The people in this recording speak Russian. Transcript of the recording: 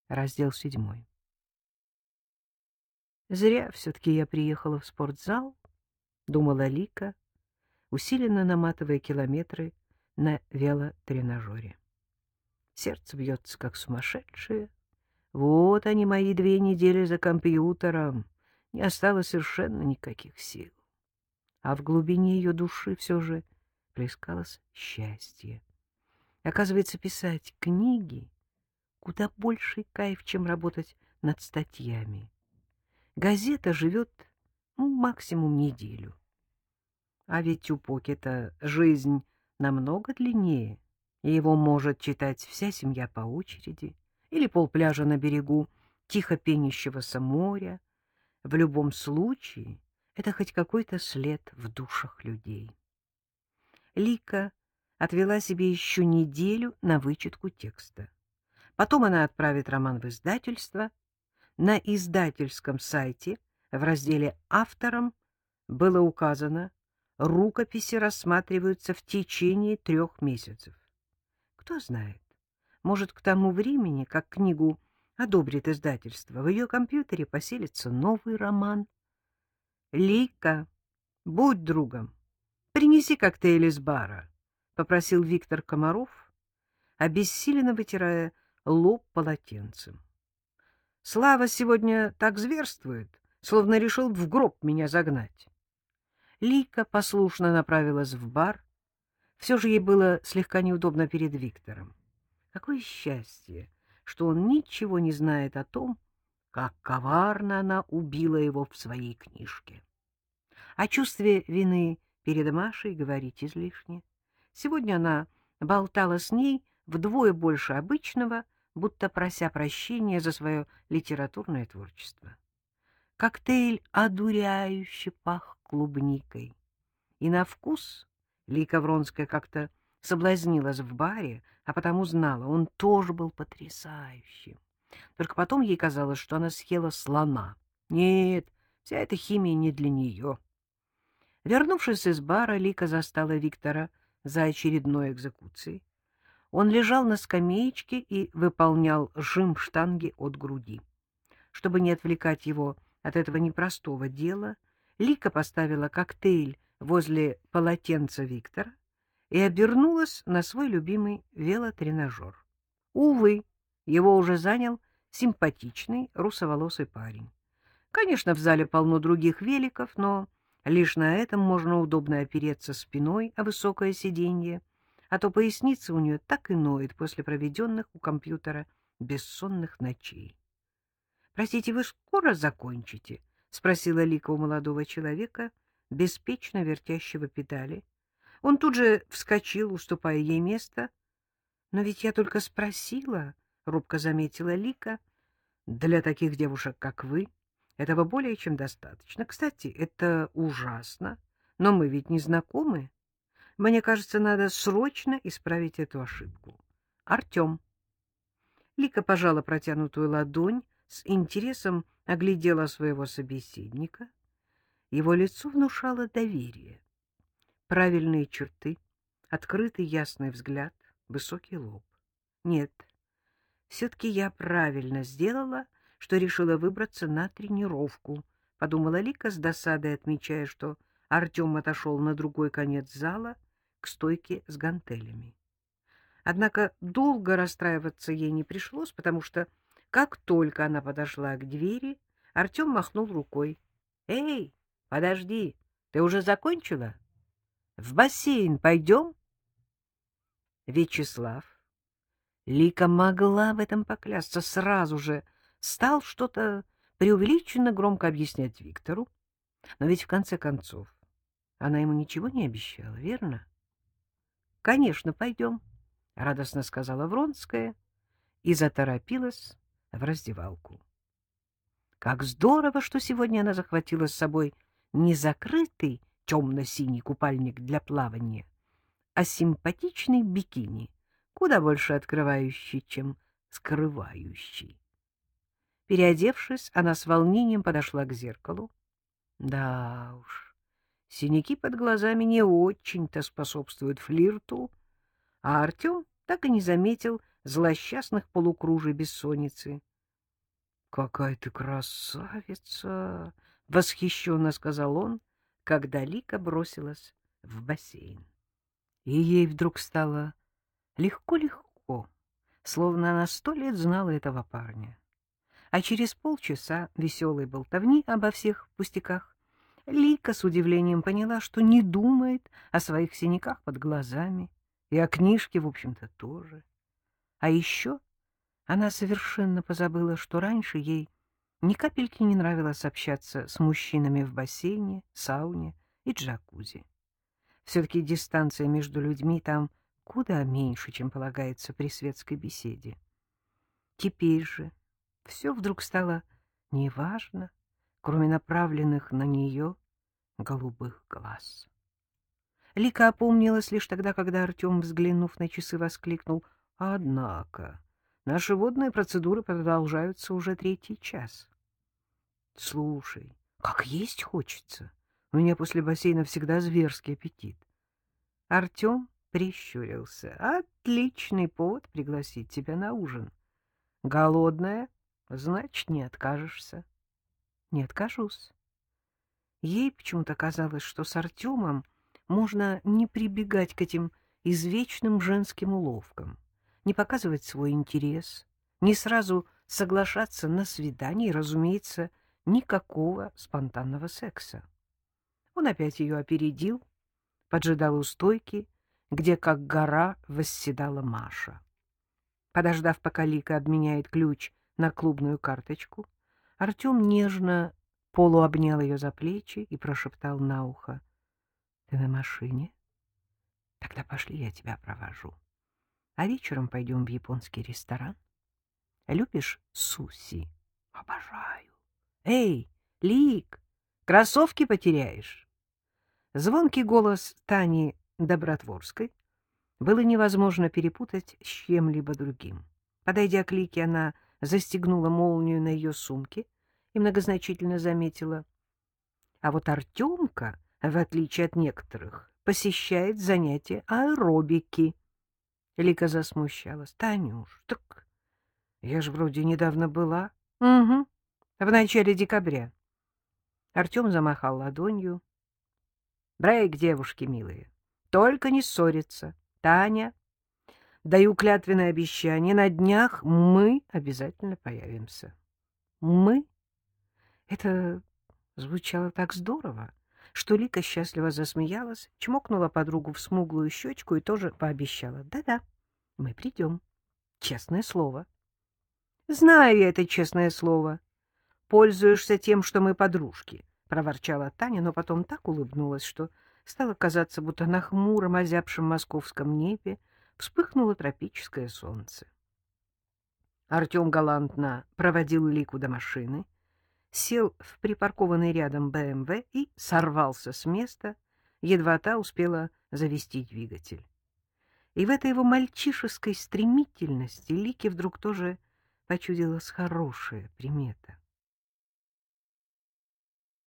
Раздел 7. Зря все-таки я приехала в спортзал, думала Лика, усиленно наматывая километры на велотренажере. Сердце бьется, как сумасшедшее. Вот они, мои 2 недели за компьютером. Не осталось совершенно никаких сил. А в глубине ее души все же плескалось счастье. Оказывается, писать книги куда больший кайф, чем работать над статьями. Газета живет максимум неделю. А ведь у Покета жизнь намного длиннее, и его может читать вся семья по очереди, или полпляжа на берегу тихо пенящегося моря. В любом случае, это хоть какой-то след в душах людей. Лика отвела себе еще неделю на вычетку текста. Потом она отправит роман в издательство. На издательском сайте в разделе «Авторам» было указано: рукописи рассматриваются в течение 3 месяцев. Кто знает, может, к тому времени, как книгу одобрит издательство, в ее компьютере поселится новый роман. «Лика, будь другом, принеси коктейль из бара», — попросил Виктор Комаров, обессиленно вытирая лоб полотенцем. «Слава сегодня так зверствует, словно решил в гроб меня загнать». Лика послушно направилась в бар. Все же ей было слегка неудобно перед Виктором. Какое счастье, что он ничего не знает о том, как коварно она убила его в своей книжке. О чувстве вины перед Машей говорить излишне. Сегодня она болтала с ней вдвое больше обычного, будто прося прощения за свое литературное творчество. Коктейль одуряюще пах клубникой. И на вкус Лика Вронская как-то соблазнилась в баре, а потому знала, он тоже был потрясающим. Только потом ей казалось, что она съела слона. Нет, вся эта химия не для нее. Вернувшись из бара, Лика застала Виктора за очередной экзекуцией. Он лежал на скамеечке и выполнял жим штанги от груди. Чтобы не отвлекать его от этого непростого дела, Лика поставила коктейль возле полотенца Виктора и обернулась на свой любимый велотренажер. Увы, его уже занял симпатичный русоволосый парень. Конечно, в зале полно других великов, но лишь на этом можно удобно опереться спиной о высокое сиденье, а то поясница у нее так и ноет после проведенных у компьютера бессонных ночей. — Простите, вы скоро закончите? — спросила Лика у молодого человека, беспечно вертящего педали. Он тут же вскочил, уступая ей место. — Но ведь я только спросила, — робко заметила Лика. — Для таких девушек, как вы, этого более чем достаточно. Кстати, это ужасно, но мы ведь не знакомы. Мне кажется, надо срочно исправить эту ошибку. Артем. Лика пожала протянутую ладонь, с интересом оглядела своего собеседника. Его лицо внушало доверие. Правильные черты, открытый ясный взгляд, высокий лоб. Нет, все-таки я правильно сделала, что решила выбраться на тренировку, — подумала Лика с досадой, отмечая, что Артем отошел на другой конец зала к стойке с гантелями. Однако долго расстраиваться ей не пришлось, потому что, как только она подошла к двери, Артем махнул рукой. — Эй, подожди, ты уже закончила? В бассейн пойдем? Вячеслав, Лика могла в этом поклясться, сразу же стал что-то преувеличенно громко объяснять Виктору, но ведь в конце концов она ему ничего не обещала, верно? — Конечно, пойдем, — радостно сказала Вронская и заторопилась в раздевалку. Как здорово, что сегодня она захватила с собой не закрытый темно-синий купальник для плавания, а симпатичный бикини, куда больше открывающий, чем скрывающий. Переодевшись, она с волнением подошла к зеркалу. Да уж, синяки под глазами не очень-то способствуют флирту, а Артем так и не заметил злосчастных полукружий бессонницы. какая ты красавица! — восхищенно сказал он, когда Лика бросилась в бассейн. И ей вдруг стало легко-легко, словно она 100 лет знала этого парня. А через полчаса веселой болтовни обо всех пустяках Лика с удивлением поняла, что не думает о своих синяках под глазами, и о книжке, в общем-то, тоже. А еще она совершенно позабыла, что раньше ей ни капельки не нравилось общаться с мужчинами в бассейне, сауне и джакузи. Все-таки дистанция между людьми там куда меньше, чем полагается при светской беседе. Теперь же все вдруг стало неважно, кроме направленных на нее голубых глаз. Лика опомнилась лишь тогда, когда Артем, взглянув на часы, воскликнул: «Однако наши водные процедуры продолжаются уже 3-й час. Слушай, как есть хочется. У меня после бассейна всегда зверский аппетит». Артем прищурился. «Отличный повод пригласить тебя на ужин. Голодная, значит, не откажешься». «Не откажусь». Ей почему-то казалось, что с Артемом можно не прибегать к этим извечным женским уловкам, не показывать свой интерес, не сразу соглашаться на свидание и, разумеется, никакого спонтанного секса. Он опять ее опередил, поджидал у стойки, где как гора восседала Маша. Подождав, пока Лика обменяет ключ на клубную карточку, Артем нежно полуобнял ее за плечи и прошептал на ухо: «Ты на машине? Тогда пошли, я тебя провожу. А вечером пойдем в японский ресторан. Любишь суси?» «Обожаю». «Эй, Лик, кроссовки потеряешь?» Звонкий голос Тани Добротворской было невозможно перепутать с чем-либо другим. Подойдя к Лике, она застегнула молнию на ее сумке и многозначительно заметила: «А вот Артемка, в отличие от некоторых, посещает занятия аэробики». Лика засмущалась. «Танюш, так я же вроде недавно была». «Угу, в начале декабря». Артем замахал ладонью. «Брейк, девушки милые, только не ссориться. Таня, даю клятвенное обещание, на днях мы обязательно появимся». «Мы?» Это звучало так здорово, что Лика счастливо засмеялась, чмокнула подругу в смуглую щечку и тоже пообещала: «Да-да, мы придем. Честное слово». «Знаю я это честное слово. Пользуешься тем, что мы подружки», — проворчала Таня, но потом так улыбнулась, что стало казаться, будто на хмуром, озябшем московском небе вспыхнуло тропическое солнце. Артем галантно проводил Лику до машины, сел в припаркованный рядом БМВ и сорвался с места, едва та успела завести двигатель. И в этой его мальчишеской стремительности Лике вдруг тоже почудилась хорошая примета.